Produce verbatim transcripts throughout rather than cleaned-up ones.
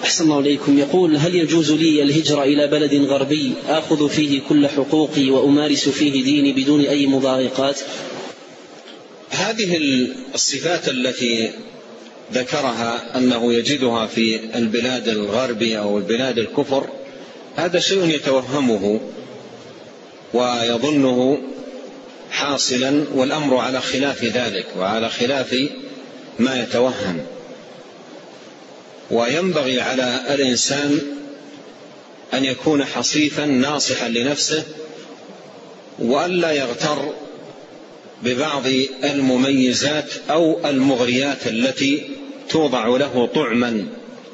أحسن الله إليكم. يقول: هل يجوز لي الهجرة إلى بلد غربي آخذ فيه كل حقوقي وأمارس فيه ديني بدون أي مضايقات؟ هذه الصفات التي ذكرها أنه يجدها في البلاد الغربية أو البلاد الكفر، هذا شيء يتوهمه ويظنه حاصلا، والأمر على خلاف ذلك وعلى خلاف ما يتوهم. وينبغي على الإنسان أن يكون حصيفا ناصحا لنفسه، وألا يغتر ببعض المميزات أو المغريات التي توضع له طعما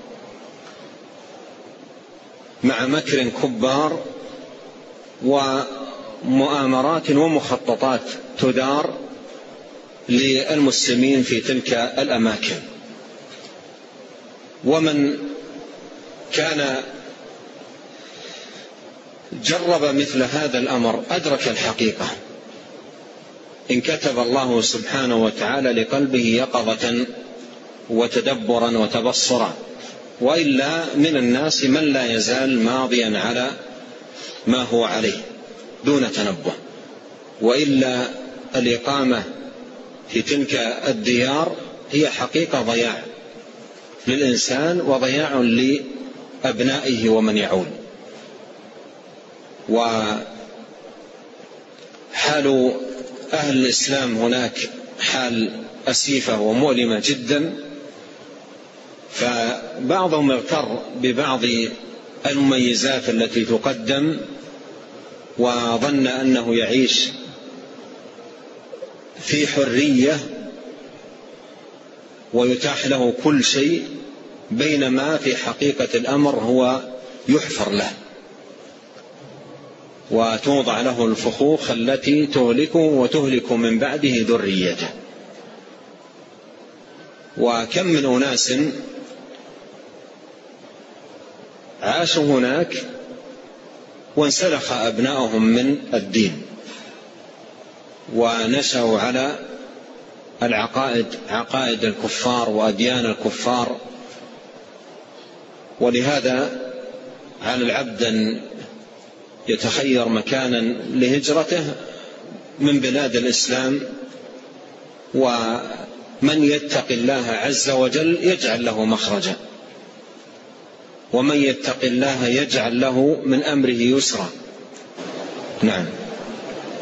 مع مكر كبار ومؤامرات ومخططات تدار للمسلمين في تلك الأماكن. ومن كان جرب مثل هذا الأمر أدرك الحقيقة، إن كتب الله سبحانه وتعالى لقلبه يقظة وتدبرا وتبصرا. وإلا من الناس من لا يزال ماضيا على ما هو عليه دون تنبه. وإلا الإقامة في تلك الديار هي حقيقة ضياع للإنسان وضياع لأبنائه ومن يعول. وحال أهل الإسلام هناك حال أسيفة ومؤلمة جدا، فبعضهم اغتر ببعض المميزات التي تقدم وظن أنه يعيش في حرية ويتاح له كل شيء، بينما في حقيقة الأمر هو يحفر له وتوضع له الفخوخ التي تهلكه وتهلك من بعده ذريته. وكم من أناس عاشوا هناك وانسلخ أبناؤهم من الدين ونشأوا على العقائد عقائد الكفار وأديان الكفار. ولهذا على العبد أن يتخير مكانا لهجرته من بلاد الإسلام، ومن يتق الله عز وجل يجعل له مخرجا، ومن يتق الله يجعل له من أمره يسرا. نعم.